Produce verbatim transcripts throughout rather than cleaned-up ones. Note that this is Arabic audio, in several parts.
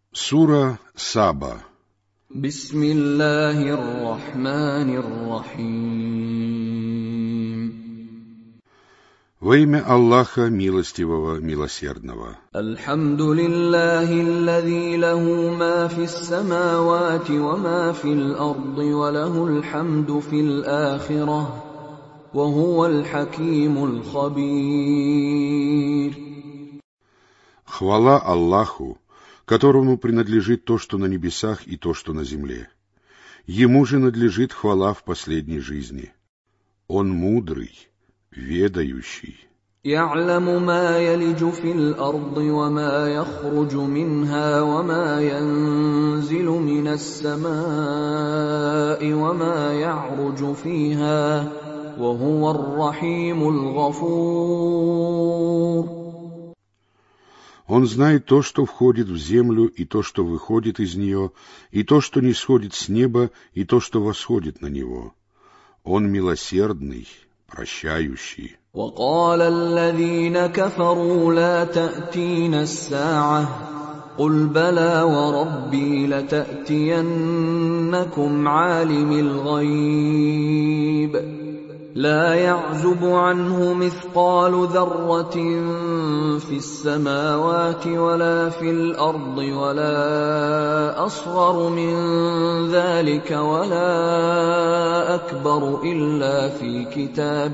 Сура Саба. Бисмиллахир-рахманир-рахим. Во имя Аллаха Милостивого, Милосердного. Альхамдулиллахи аллази лаху ма фис-самавати ва ма фил-арди ва лахул хамду фил-ахирах ва хувал хакимул хабир. Хвала Аллаху, которому принадлежит то, что на небесах, и то, что на земле. Ему же надлежит хвала в последней жизни. Он мудрый, ведающий. يعلم ما يلج في الأرض وما يخرج منها وما ينزل من السماء وما يعرج فيها وهو الرحيم الغفور. Он знает то, что входит в землю, и то, что выходит из нее, и то, что не сходит с неба, и то, что восходит на него. Он милосердный, прощающий. وقال الذين كفروا لا تأتينا الساعة قل بلى وربي لتأتينكم عالم الغيب لا يعزب عنه مثقال ذرة في السماوات ولا في الأرض ولا أصغر من ذلك ولا أكبر إلا في كتاب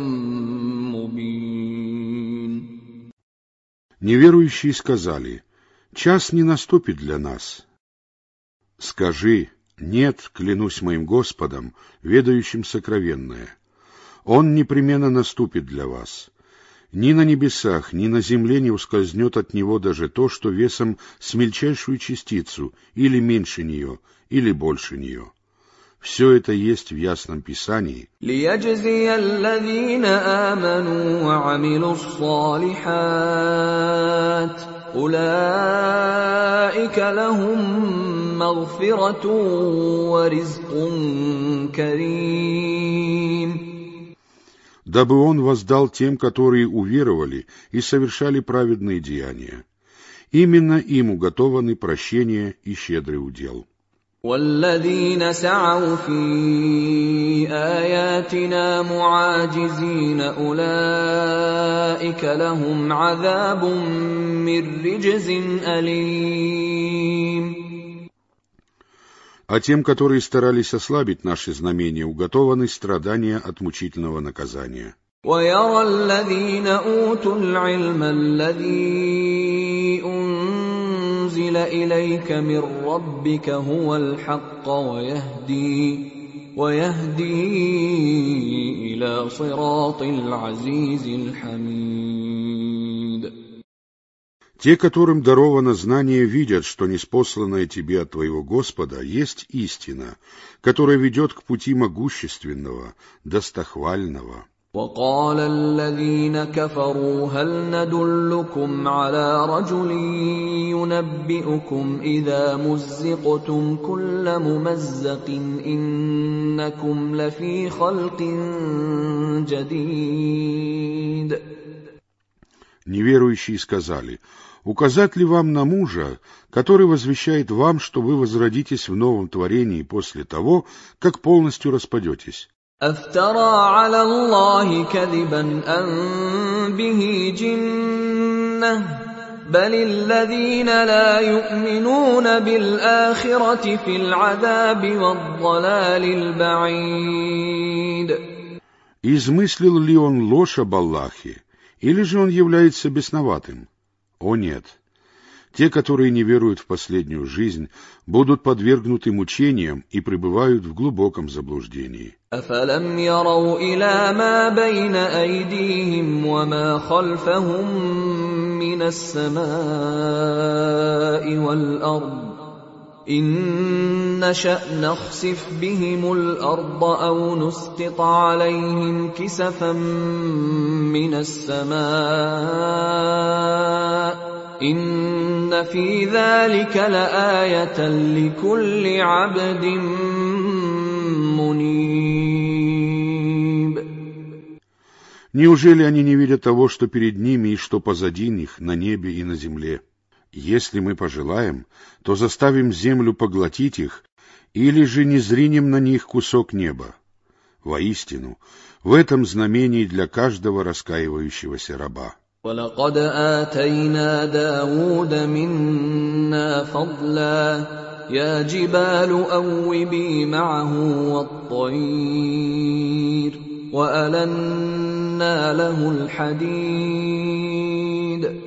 مبين. Неверующие сказали: «Час не наступит для нас». Скажи: «Нет, клянусь моим Господом, ведающим сокровенное. Он непременно наступит для вас. Ни на небесах, ни на земле не ускользнет от него даже то, что весом с мельчайшую частицу, или меньше нее, или больше нее. Все это есть в ясном Писании. لِيَجْزِيَ الَّذِينَ آمَنُوا وَعَمِلُوا الصَّالِحَاتِ أُولَئِكَ لَهُم مَّغْفِرَةٌ وَرِزْقٌ كَرِيمٌ. Дабы он воздал тем, которые уверовали и совершали праведные деяния. Именно им уготованы прощение и щедрый удел. وَالَّذِينَ سَعَوْا فِي آيَاتِنَا مُعَاجِزِينَ أُولَئِكَ لَهُمْ عَذَابٌ مِّن رِّجْزٍ أَلِيمٌ. А тем, которые старались ослабить наши знамения, уготованы страдания от мучительного наказания. وَيَرَى الَّذِينَ أُوتُوا الْعِلْمَ الَّذِي أُنزِلَ إِلَيْكَ مِن رَّبِّكَ هُوَ الْحَقَّ وَيَهْدِي وَيَهْدِي إِلَى صِرَاطِ الْعَزِيزِ الْحَمِيدِ. Те, которым даровано знание, видят, что ниспосланное тебе от твоего Господа есть истина, которая ведет к пути могущественного, достохвального. وَقَالَ الَّذِينَ كَفَرُوا هَلْ نَدُلُّكُمْ عَلَى رَجُلٍ يُنَبِّئُكُمْ إِذَا مُزِّقْتُمْ كُلَّ مُمَزَّقٍ إِنَّكُمْ لَفِي خَلْقٍ جَدِيدٍ. Неверующие сказали: «Указать ли вам на мужа, который возвещает вам, что вы возродитесь в новом творении после того, как полностью распадетесь?» أَفْتَرَىٰ عَلَى اللَّهِ كَذِبًا أَم بِهِ جِنَّةٌ بَلِ الَّذِينَ لَا يُؤْمِنُونَ بِالْآخِرَةِ فِي الْعَذَابِ وَالضَّلَالِ الْبَعِيدِ. Измыслил ли он ложь об Аллахе, или же он является бесноватым? О нет! Те, которые не веруют в последнюю жизнь, будут подвергнуты мучениям и пребывают в глубоком заблуждении. أَفَلَمْ يَرَوْا إِلَىٰ مَا بَيْنَ أَيْدِيهِمْ وَمَا خَلْفَهُم مِّنَ السَّمَاءِ وَالْأَرْضِ إِن نَّشَأْ نَخْسِفْ بِهِمُ الْأَرْضَ أَوْ نُسْقِطْ عَلَيْهِمْ كِسَفًا مِّنَ السَّمَاءِ إِنَّ فِي ذَلِكَ لَآيَةً لِكُلِّ عَبْدٍ منيب. Неужели они не видят того, что перед ними и что позади них, на небе и на земле? Если мы пожелаем, то заставим землю поглотить их, или же не зринем на них кусок неба. Воистину, в этом знамении для каждого раскаивающегося раба. وَلَقَدْ آتَيْنَا دَاوُودَ مِنَّا فَضْلًا يَا جِبَالُ أَوِّبِي مَعَهُ وَالطَّيْرَ وَأَلَنَّا لَهُ الْحَدِيدَ.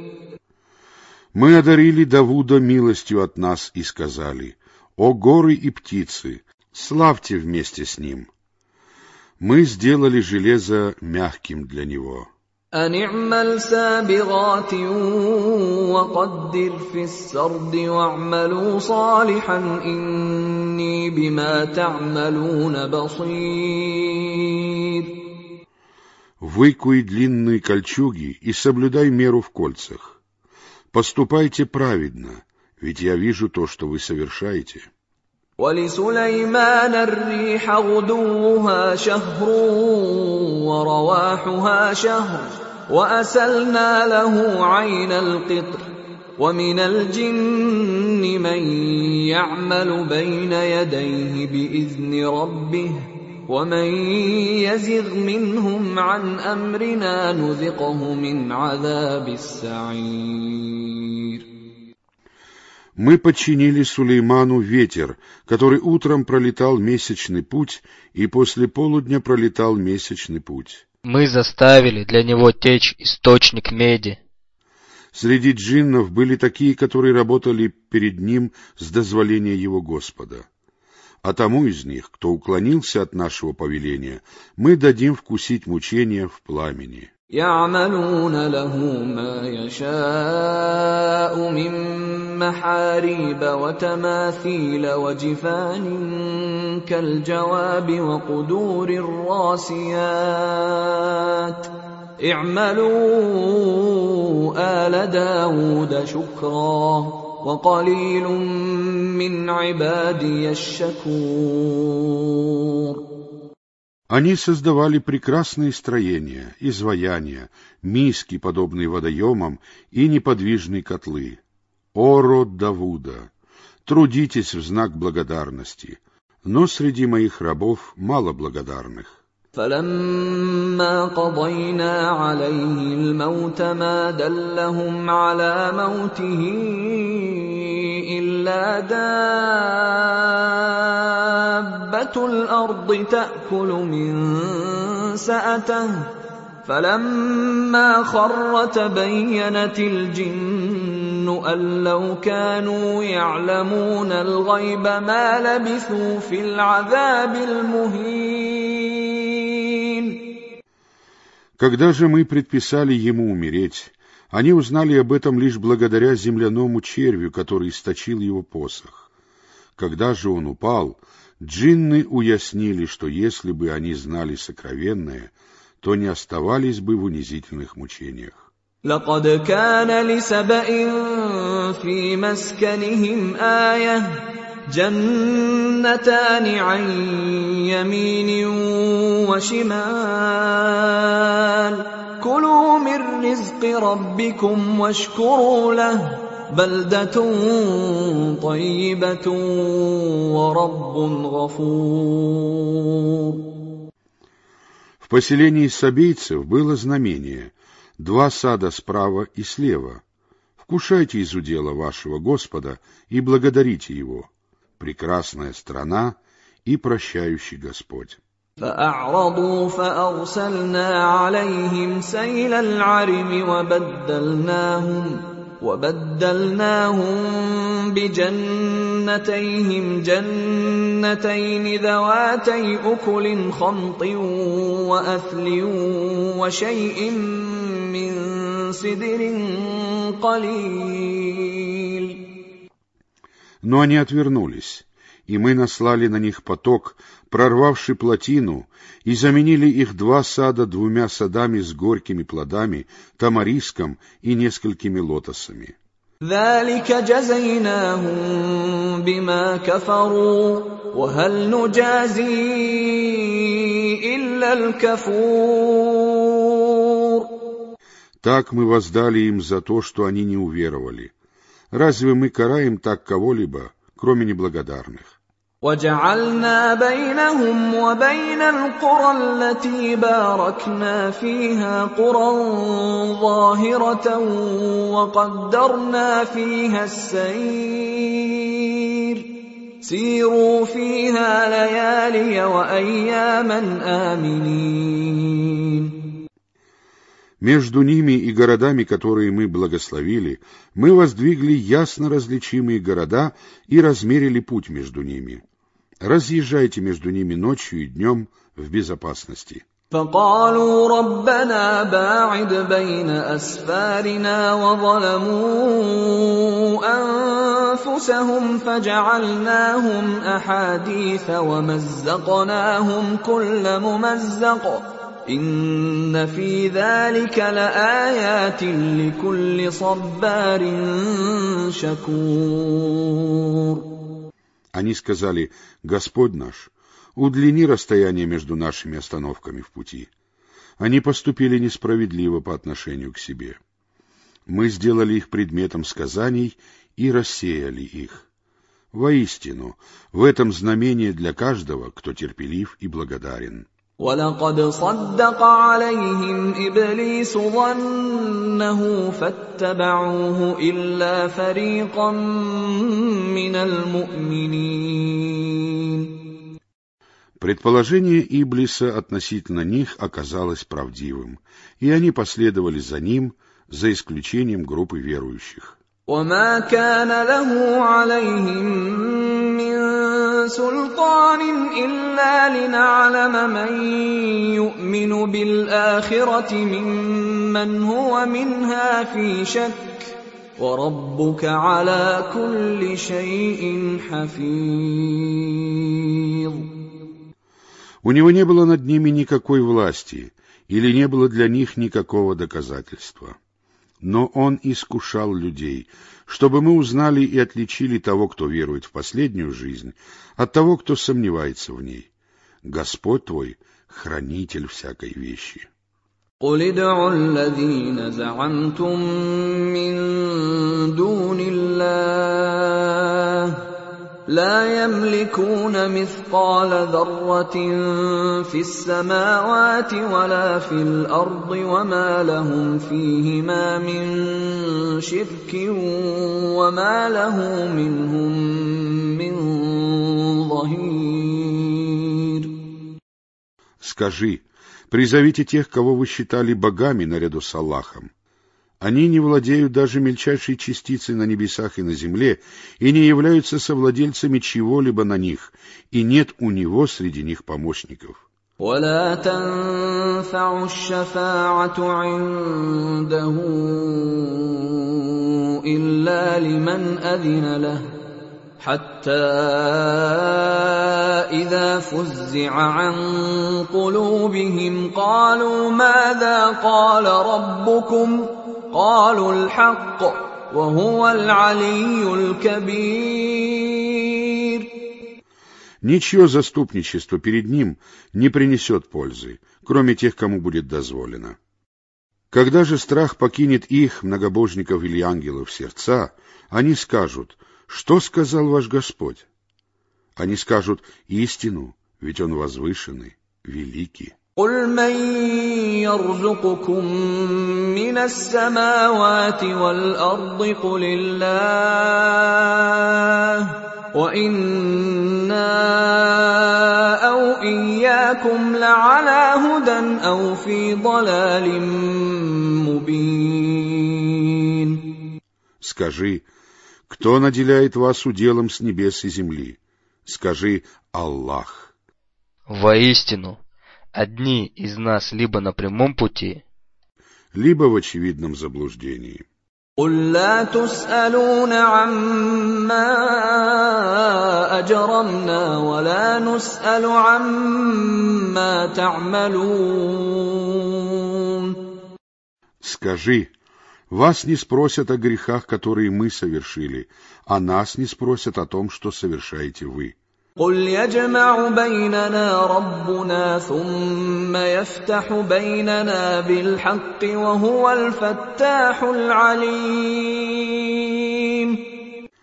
Мы одарили Давуда милостью от нас и сказали: «О горы и птицы, славьте вместе с ним». Мы сделали железо мягким для него. أَنِ اعْمَلْ سَابِغَاتٍ وَقَدِّرْ فِي السَّرْدِ وَاعْمَلُوا صَالِحًا إِنِّي بِمَا تَعْمَلُونَ بَصِيرٌ. Выкуй длинные кольчуги и соблюдай меру в кольцах. Поступайте праведно, ведь я вижу то, что вы совершаете. وَلِسُلَيْمَانَ الرِّيحَ غُدُوُّهَا شَهْرٌ وَرَوَاحُهَا شَهْرٌ وَأَسَلْنَا لَهُ عَيْنَ الْقِطْرِ وَمِنَ الْجِنِّ مَن يَعْمَلُ بَيْنَ يَدَيْهِ بِإِذْنِ رَبِّهِ وَمَن يَزِغْ مِنْهُمْ عَنْ أَمْرِنَا نُذِقْهُ مِنْ عَذَابِ السَّعِيرِ. Мы подчинили Сулейману ветер, который утром пролетал месячный путь, и после полудня пролетал месячный путь. Мы заставили для него течь источник меди. Среди джиннов были такие, которые работали перед ним с дозволения его Господа. А тому из них, кто уклонился от нашего повеления, мы дадим вкусить мучения в пламени. يَعْمَلُونَ لَهُ مَا يَشَاءُ مِن مَّحَارِيبَ وَتَمَاثِيلَ وَجِفَانٍ كَالْجَوَابِ وَقُدُورٍ رَّاسِيَاتٍ اعْمَلُوا آلَ دَاوُودَ شُكْرًا وَقَلِيلٌ مِّنْ عِبَادِيَ الشَّكُورُ. Они создавали прекрасные строения, изваяния, миски, подобные водоемам, и неподвижные котлы. О род Давуда! Трудитесь в знак благодарности, но среди моих рабов мало благодарных. فَلَمَّا قَضَيْنَا عَلَيْهِ الْمَوْتَ مَا دَلَّهُمْ عَلَى مَوْتِهِ إِلَّا دَابَّةُ الْأَرْضِ تَأْكُلُ مِن سَأَتَهُ فَلَمَّا خَرَّ تَبَيَّنَتِ الْجِنُّ أَن لَّوْ كَانُوا يَعْلَمُونَ الْغَيْبَ مَا لَبِثُوا فِي الْعَذَابِ الْمُهِينِ. Когда же мы предписали ему умереть, они узнали об этом лишь благодаря земляному червю, который источил его посох. Когда же он упал, джинны уяснили, что если бы они знали сокровенное, то не оставались бы в унизительных мучениях. لَقَدْ كَانَ لِسَبَإٍ فِي مَسْكَنِهِمْ آيَةٌ جَنَّتَانِ عَنْ يَمِينٍ وَشِمَالٍ كُلُوا مِن رِّزْقِ رَبِّكُمْ وَاشْكُرُوا لَهُ بَلْدَةٌ طَيِّبَةٌ وَرَبٌّ غَفُورٌ. В поселении сабейцев было знамение: два сада справа и слева. Вкушайте из удела вашего Господа и благодарите Его. Прекрасная страна и прощающий Господь. فَأَعْرَضُوا فَأَرْسَلْنَا عَلَيْهِمْ سَيْلَ الْعَرِمِ وَبَدَّلْنَاهُمْ وَبَدَّلْنَاهُمْ بِجَنَّتَيْهِمْ جَنَّتَيْنِ ذَوَاتَيْ أُكُلٍ خَمْطٍ وَأَثْلٍ وَشَيْءٍ مِّن سِدْرٍ قَلِيلٍ. Но они отвернулись, и мы наслали на них поток, прорвавший плотину, и заменили их два сада двумя садами с горькими плодами, тамариском и несколькими лотосами. ذَلِكَ جَزَيْنَاهُم بِمَا كَفَرُوا وَهَلْ نُجَازِي إِلَّا الْكَفُورَ. Так мы воздали им за то, что они не уверовали. Разве мы караем так кого-либо, кроме неблагодарных? وَجَعَلْنَا بَيْنَهُمْ وَبَيْنَ الْقُرَى الَّتِي بَارَكْنَا فِيهَا قُرًى ظَاهِرَةً وَقَدَّرْنَا فِيهَا السَّيْرَ سِيرُوا فِيهَا لَيَالِيَ وَأَيَّامًا آمِنِينَ. Между ними и городами, которые мы благословили, мы воздвигли ясно различимые города и размерили путь между ними. Разъезжайте между ними ночью и днем в безопасности. فقالوا ربنا باعد بين أسفارنا وظلموا أنفسهم فجعلناهم أحاديث ومزقناهم كل ممزق إن في ذلك لآيات لكل صبار شكور. Они сказали: Господь наш, удлини расстояние между нашими остановками в пути. Они поступили несправедливо по отношению к себе. Мы сделали их предметом сказаний и рассеяли их. Воистину, в этом знамение для каждого, кто терпелив и благодарен. وَلَقَدْ صَدَّقَ عَلَيْهِمْ إِبْلِيسُ ظَنَّهُ فَاتَّبَعُوهُ إِلَّا فَرِيقًا مِّنَ الْمُؤْمِنِينَ. Предположение Иблиса относительно них оказалось правдивым, и они последовали за ним, за исключением группы верующих. وَمَا كَانَ لَهُ عَلَيْهِم مِّن سُلْطَانٍ إِلَّا لِنَعْلَمَ مَن يُؤْمِنُ بِالْآخِرَةِ مِمَّنْ هُوَ مِنْهَا فِي شَكٍّ وَرَبُّكَ عَلَى كُلِّ شَيْءٍ حَفِيظٌ. У него не было над ними никакой власти, или не было для них никакого доказательства. Но он искушал людей, чтобы мы узнали и отличили того, кто верует в последнюю жизнь, от того, кто сомневается в ней. Господь твой — хранитель всякой вещи. قُلِ ادْعُوا الَّذِينَ زَعَمْتُم مِّن دُونِ اللَّهِ لَا يَمْلِكُونَ مِثْقَالَ ذَرَّةٍ فِي السَّمَاوَاتِ وَلَا فِي الْأَرْضِ وَمَا لَهُمْ فِيهِمَا مِن شِرْكٍ وَمَا لَهُ مِنْهُم مِّن ظَهِيرٍ. Скажи: призовите тех, кого вы считали богами наряду с Аллахом. Они не владеют даже мельчайшей частицей на небесах и на земле, и не являются совладельцами чего-либо на них, и нет у него среди них помощников. وَلَا تَنفَعُ الشَّفَاعَةُ عِندَهُ إِلَّا لِمَنْ أَذِنَ لَهُ حَتَّى إِذَا فُزِّعَ عَن قُلُوبِهِمْ قَالُوا مَاذَا قَالَ رَبُّكُمْ قَالُوا الْحَقَّ وَهُوَ الْعَلِيُّ الْكَبِيرُ. Ничье заступничество перед ним не принесет пользы, кроме тех, кому будет дозволено. Когда же страх покинет их, многобожников или ангелов, сердца, они скажут: что сказал ваш Господь? Они скажут истину, ведь Он возвышенный, великий. قُلْ مَن يَرْزُقُكُم مِّنَ السَّمَاوَاتِ وَالْأَرْضِ قُلِ اللَّهُ وَإِنَّا أَوْ إِيَّاكُمْ لَعَلَىٰ هُدًى أَوْ فِي ضَلَالٍ مُّبِينٍ. Скажи: кто наделяет вас уделом с небес и земли? Скажи: Аллах. Воистину, одни из нас либо на прямом пути, либо в очевидном заблуждении. قُل لَّا تُسْأَلُونَ عَمَّا أَجْرَمْنَا وَلَا نُسْأَلُ عَمَّا تَعْمَلُونَ. Скажи: вас не спросят о грехах, которые мы совершили, а нас не спросят о том, что совершаете вы. قُلْ يَجْمَعُ بَيْنَنَا رَبُّنَا ثُمَّ يَفْتَحُ بَيْنَنَا بِالْحَقِّ وَهُوَ الْفَتَّاحُ الْعَلِيمُ.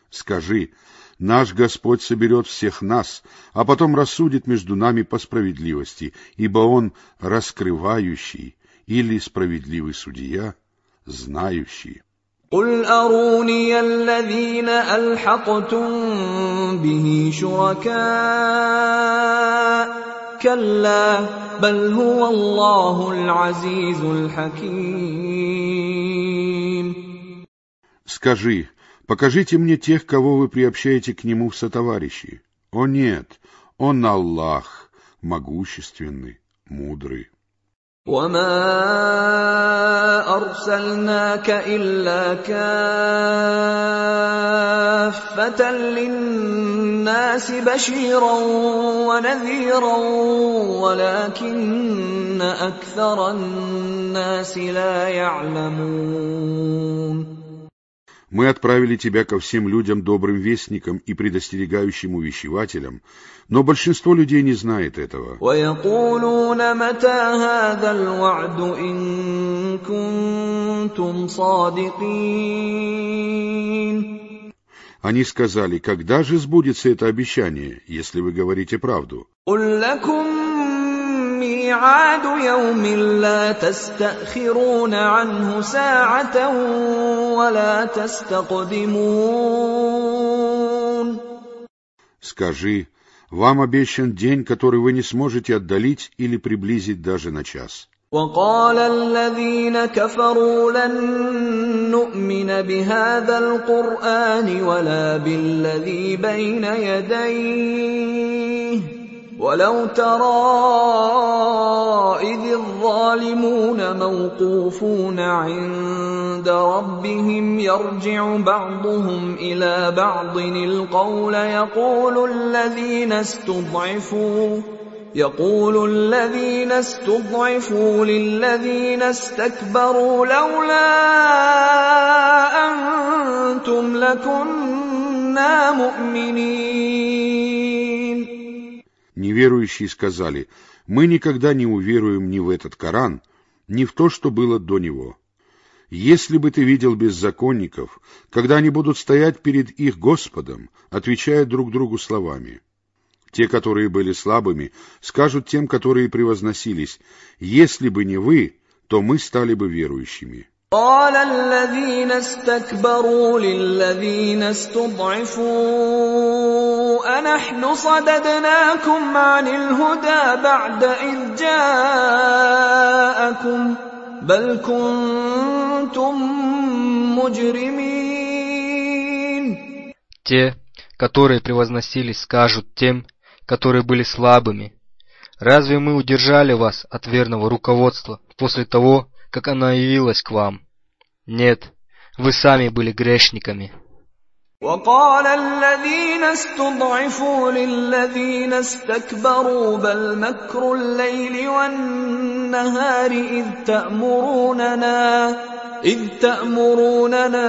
Скажи: наш Господь соберет всех нас, а потом рассудит между нами по справедливости, ибо Он раскрывающий или справедливый судья, знающий. قل أروني الذين ألحقتم به شركاء كلا بل هو الله العزيز الحكيم. Скажи: покажите мне тех, кого вы приобщаете к Нему в сотоварищи. О нет, Он Аллах, могущественный, мудрый. وما أرسلناك إلا كافة للناس بشيرا ونذيرا ولكن أكثر الناس لا يعلمون. Мы отправили тебя ко всем людям добрым вестником и предостерегающим увещевателем, но большинство людей не знает этого. وَيَقُولُونَ مَتَى هَذَا الْوَعْدُ إِن كُنتُمْ صَادِقِينَ. Они сказали: когда же сбудется это обещание, если вы говорите правду? قُل لَّكُم مِّيعَادُ يَوْمٍ لَّا تَسْتَأْخِرُونَ عَنْهُ سَاعَةً وَلَا تَسْتَقْدِمُونَ. Скажи: вам обещан день, который вы не сможете отдалить или приблизить даже на час. وقال الذين كفروا لن نؤمن بهذا القرآن ولا بالذي بين يديه ولو ترى إذ الظالمون موقوفون عند ربهم يرجع بعضهم إلى بعض القول يقول الذين استضعفوا يقول الذين استضعفوا للذين استكبروا لولا أنتم لكنا مؤمنين. Неверующие сказали: мы никогда не уверуем ни в этот Коран, ни в то, что было до него. Если бы ты видел беззаконников, когда они будут стоять перед их Господом, отвечая друг другу словами. Те, которые были слабыми, скажут тем, которые превозносились: если бы не вы, то мы стали бы верующими. قال الذين استكبروا للذين استضعفوا أنحن صددناكم عن الهدى بعد إذ جاءكم بل كنتم مجرمين. Те, которые превозносились, скажут тем, которые были слабыми: разве мы удержали вас от верного руководства после того, как оно явилось к вам? Нет, вы сами были грешниками. وقال الذين استضعفوا للذين استكبروا بل مكر الليل والنهار إذ تأمروننا إذ تأمروننا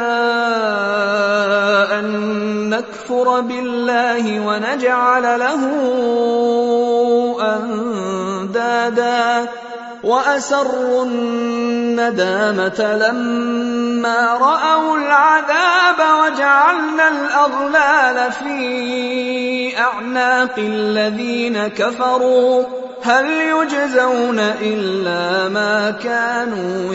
أن نكفر بالله ونجعل له أندادا وأسروا الندامة لما رأوا العذاب وجعلنا الأغلال في أعناق الذين كفروا هل يجزون إلا ما كانوا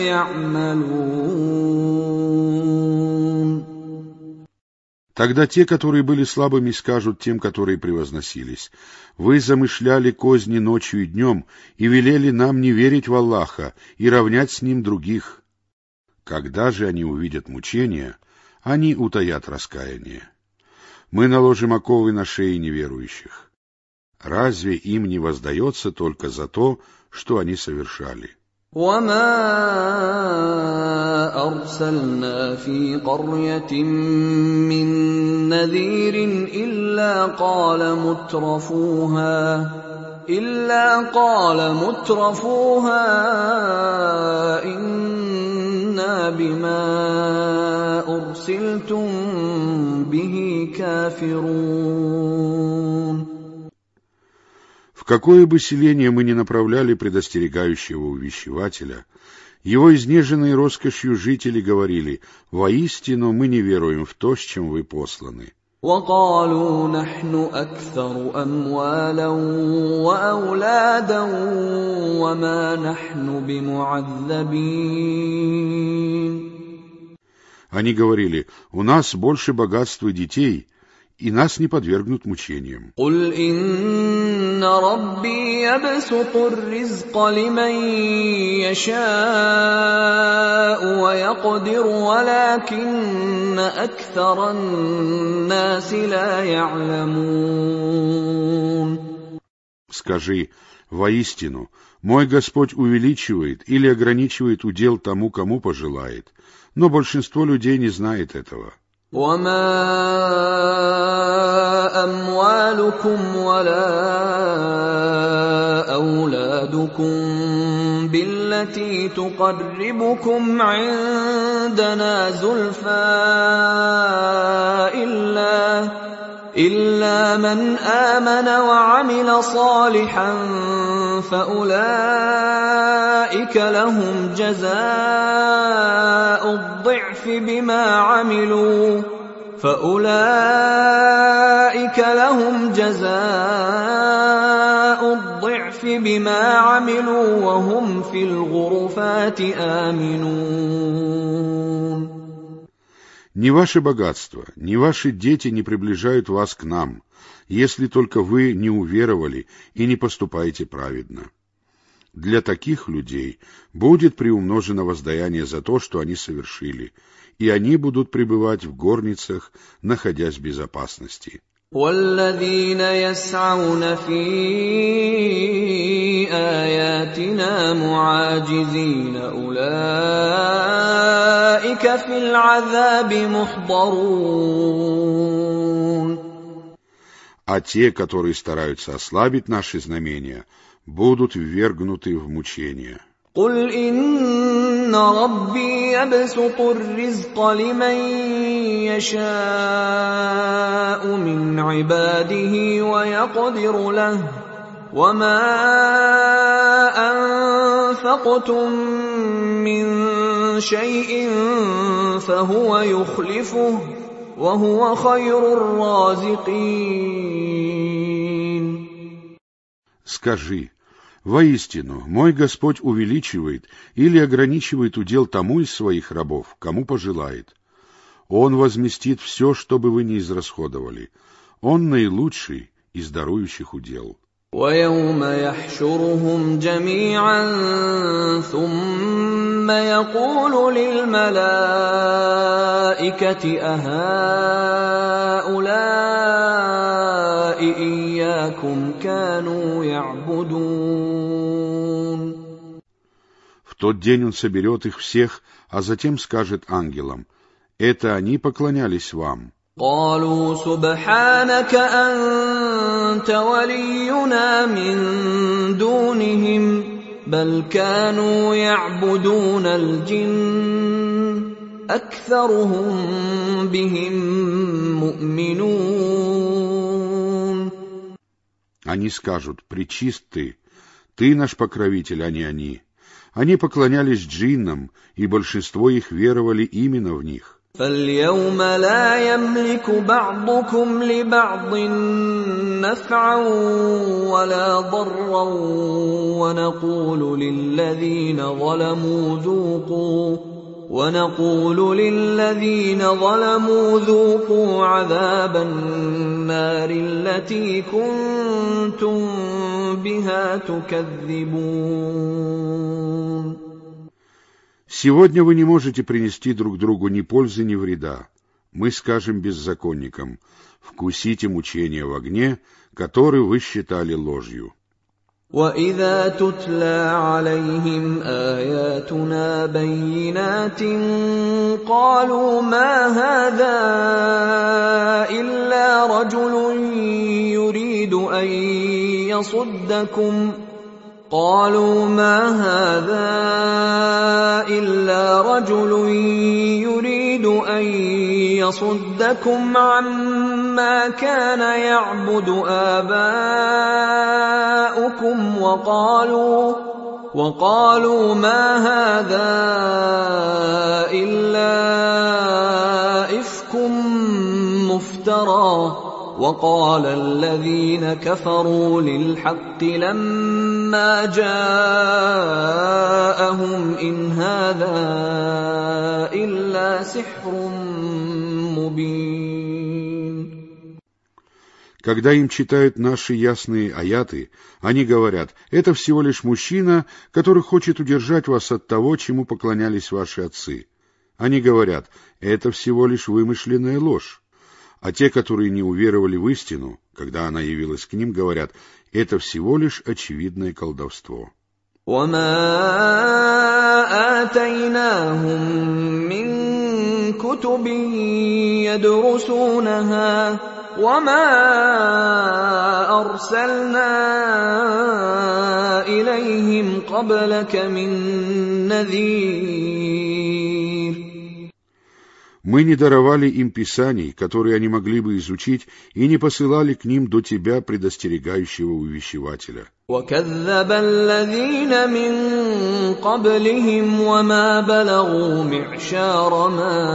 يعملون. Тогда те, которые были слабыми, скажут тем, которые превозносились: вы замышляли козни ночью и днем и велели нам не верить в Аллаха и равнять с Ним других. Когда же они увидят мучения, они утаят раскаяние. Мы наложим оковы на шеи неверующих. Разве им не воздается только за то, что они совершали? وما أرسلنا في قرية من نذير إلا قال مترفوها إلا قال مترفوها إنا بما أرسلتم به كافرون. В какое бы селение мы ни направляли предостерегающего увещевателя, Его изнеженные роскошью жители говорили: «Воистину мы не веруем в то, с чем вы посланы». وقالوا نحن أكثر أموالا وأولادا وما نحن بمعذبين. Они говорили: «У нас больше богатства и детей, и нас не подвергнут мучениям». قل إن ربي يبسط الرزق لمن يشاء ويقدر ولكن أكثر الناس لا يعلمون. Скажи: воистину, мой Господь увеличивает или ограничивает удел тому, кому пожелает, но большинство людей не знает этого. وما أموالكم ولا أولادكم بالتي تقربكم عندنا زلفى إلا إلا من آمن وعمل صالحا فأولئك لهم جزاء الضعف بما عملوا فأولئك لهم جزاء الضعف بما عملوا وهم في الغرفات آمنون. Ни ваше богатство, ни ваши дети не приближают вас к нам, если только вы не уверовали и не поступаете праведно. Для таких людей будет приумножено воздаяние за то, что они совершили, и они будут пребывать в горницах, находясь в безопасности. والذين يسعون في آياتنا معاجزين أولئك في العذاب محضرون. А те, которые стараются ослабить наши знамения, будут ввергнуты в мучения. قل إن ربي يبسط الرزق لمن يشاء من عباده ويقدر له وما أنفقتم من شيء فهو يخلفه وهو خير الرازقين. Скажи: воистину, мой Господь увеличивает или ограничивает удел тому из своих рабов, кому пожелает. Он возместит все, что бы вы ни израсходовали. Он наилучший из дарующих удел. وَيَوْمَ يَحْشُرُهُمْ جَمِيعًا ثُمَّ يَقُولُ لِلْمَلَائِكَةِ أَهَؤُلَاءِ إِيَّاكُمْ كَانُوا يَعْبُدُونَ. В тот день он соберет их всех, а затем скажет ангелам: «Это они поклонялись вам». قالوا سبحانك أنت ولينا من دونهم بل كانوا يعبدون الجن أكثرهم بهم مؤمنون. Они скажут: «Пречист ты, ты наш покровитель, а не они». Они поклонялись джиннам, и большинство их веровали именно в них. فاليوم لا يملك بعضكم لبعض نفعا ولا ضرا ونقول للذين ظلموا ذوقوا ونقول للذين ظلموا ذوقوا عذاب النار التي كنتم بها تكذبون. Сегодня вы не можете принести друг другу ни пользы, ни вреда. Мы скажем беззаконникам: вкусите мучения в огне, который вы считали ложью. وَإِذَا تُتْلَى عَلَيْهِمْ آيَاتُنَا بَيِّنَاتٍ قَالُوا مَا هَذَا إِلَّا رَجُلٌ يُرِيدُ أَن يَصُدَّكُمْ قالوا ما هذا إلا رجل يريد أن يصدكم عما كان يعبد آباؤكم وقالوا وقالوا ما هذا إلا إفك مفترى وقال الذين كفروا للحق لما جاءهم إن هذا إلا سحر مبين. Когда им читают наши ясные аяты, они говорят: это всего лишь мужчина, который хочет удержать вас от того, чему поклонялись ваши отцы. Они говорят: это всего лишь вымышленная ложь. А те, которые не уверовали в истину, когда она явилась к ним, говорят: это всего лишь очевидное колдовство. وَمَا آتَيْنَاهُم مِّن كُتُبٍ يَدْرُسُونَهَا وَمَا أَرْسَلْنَا إِلَيْهِمْ قَبْلَكَ مِن نَّذِيرٍ. Мы не даровали им писаний, которые они могли бы изучить, и не посылали к ним до тебя предостерегающего увещевателя. وَكَذَّبَ الَّذِينَ مِن قَبْلِهِمْ وَمَا بَلَغُوا مِعْشَارَ مَا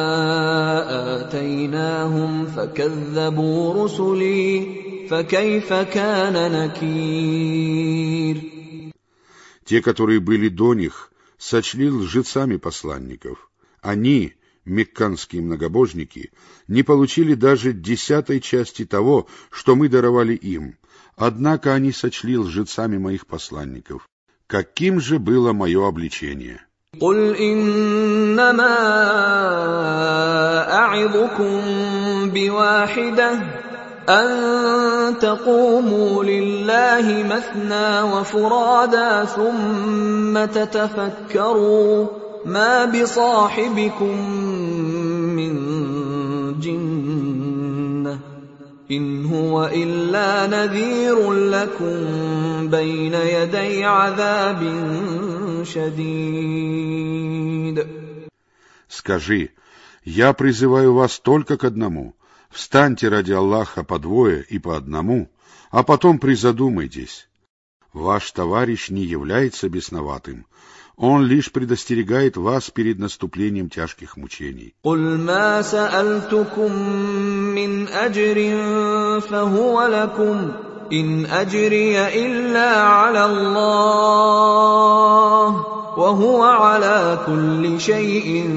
آتَيْنَاهُمْ فَكَذَّبُوا رُسُلِي فَكَيْفَ كَانَ نَكِيرِ. Те, которые были до них, сочли лжецами посланников. Они, мекканские многобожники, не получили даже десятой части того, что мы даровали им, однако они сочли лжецами моих посланников. Каким же было мое обличение? قُلْ إِنَّمَا أَعِظُكُم بِوَاحِدَةٍ أَن تَقُومُوا لِلَّهِ مَثْنَىٰ وَفُرَادَىٰ ثُمَّ تَتَفَكَّرُوا مَا بِصَاحِبِكُم مِّن جِنَّةٍ إِنْ هُوَ إِلَّا نَذِيرٌ لَّكُم بَيْنَ يَدَيْ عَذَابٍ شَدِيدٍ. Скажи: я призываю вас только к одному. Встаньте ради Аллаха по двое и по одному, а потом призадумайтесь. Ваш товарищ не является бесноватым. Он лишь предостерегает вас перед наступлением тяжких мучений. قُلْ مَا سَأَلْتُكُم مِّنْ أَجْرٍ فَهُوَ لَكُمْ إِنْ أَجْرِيَ إِلَّا عَلَى اللَّهِ وَهُوَ عَلَى كُلِّ شَيْءٍ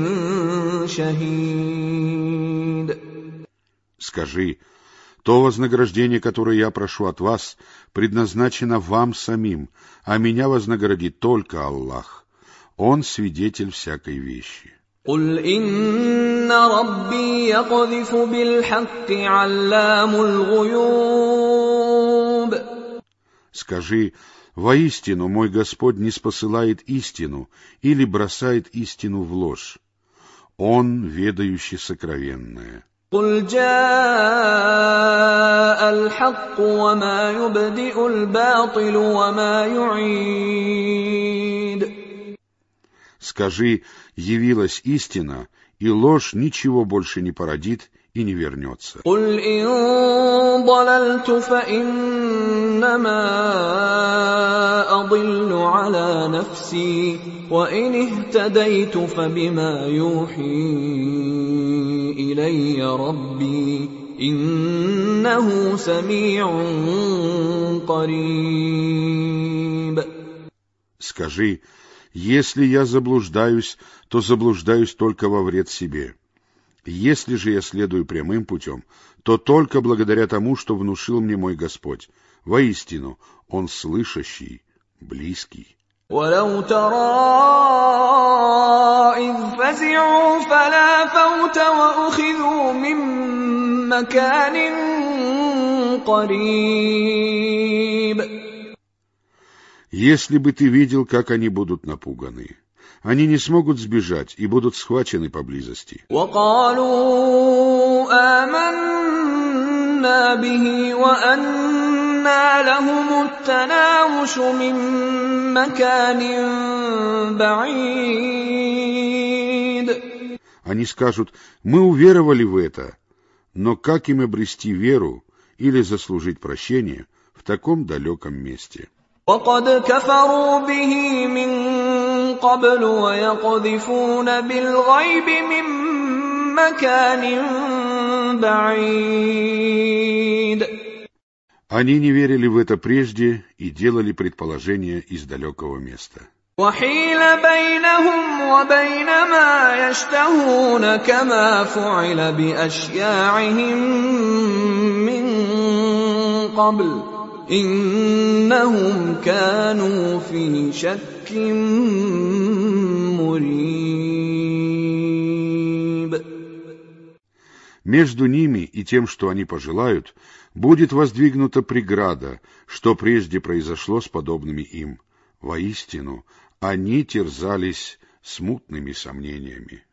شَهِيدٌ. Скажи: то вознаграждение, которое я прошу от вас, предназначено вам самим, а меня вознаградит только Аллах. Он свидетель всякой вещи. قُلْ إِنَّ رَبِّي يَقْذِفُ بِالْحَقِّ عَلَّامُ الْغُيُوبِ. Скажи: воистину мой Господь ниспосылает истину или бросает истину в ложь. Он ведающий сокровенное. قُلْ جَاءَ الْحَقُّ وَمَا يُبْدِئُ الْبَاطِلُ وَمَا يُعِيدُ. Скажи: явилась истина, и ложь ничего больше не породит и не вернется. قُلْ إِن ضَلَلْتُ فَإِنَّمَا أَضِلُّ عَلَى نَفْسِي وَإِنِ اهْتَدَيْتُ فَبِمَا يُوحِي إِلَيَّ رَبِّي إِنَّهُ سَمِيعٌ قَرِيبٌ. Скажи: если я заблуждаюсь, то заблуждаюсь только во вред себе. Если же я следую прямым путем, то только благодаря тому, что внушил мне мой Господь. Воистину, Он слышащий, близкий. وَلَوْ تَرَىٰ إِذْ فَزِعُوا فَلَا فَوْتَ وَأُخِذُوا مِن مَّكَانٍ قَرِيبٍ. Если бы ты видел, как они будут напуганы, они не смогут сбежать и будут схвачены поблизости. وَقَالُوا آمَنَّا بِهِ وَأَنَّىٰ لَهُمُ التَّنَاوُشُ مِن مَّكَانٍ بَعِيدٍ. Они скажут: мы уверовали в это, но как им обрести веру или заслужить прощение в таком далеком месте? وَقَدْ كَفَرُوا بِهِ مِنْ قَبْلُ وَيَقْذِفُونَ بِالْغَيْبِ مِنْ مَكَانٍ بَعِيدٍ. Они не верили в это прежде и делали предположения из далекого места. وَحِيلَ بَيْنَهُمْ وَبَيْنَ مَا يَشْتَهُونَ كَمَا فُعِلَ بِأَشْيَاعِهِمْ مِنْ قَبْلُ إِنَّهُمْ كَانُوا فِي شَكٍّ مُرِيبٍ. Между ними и тем, что они пожелают, будет воздвигнута преграда, что прежде произошло с подобными им. Воистину, они терзались смутными сомнениями.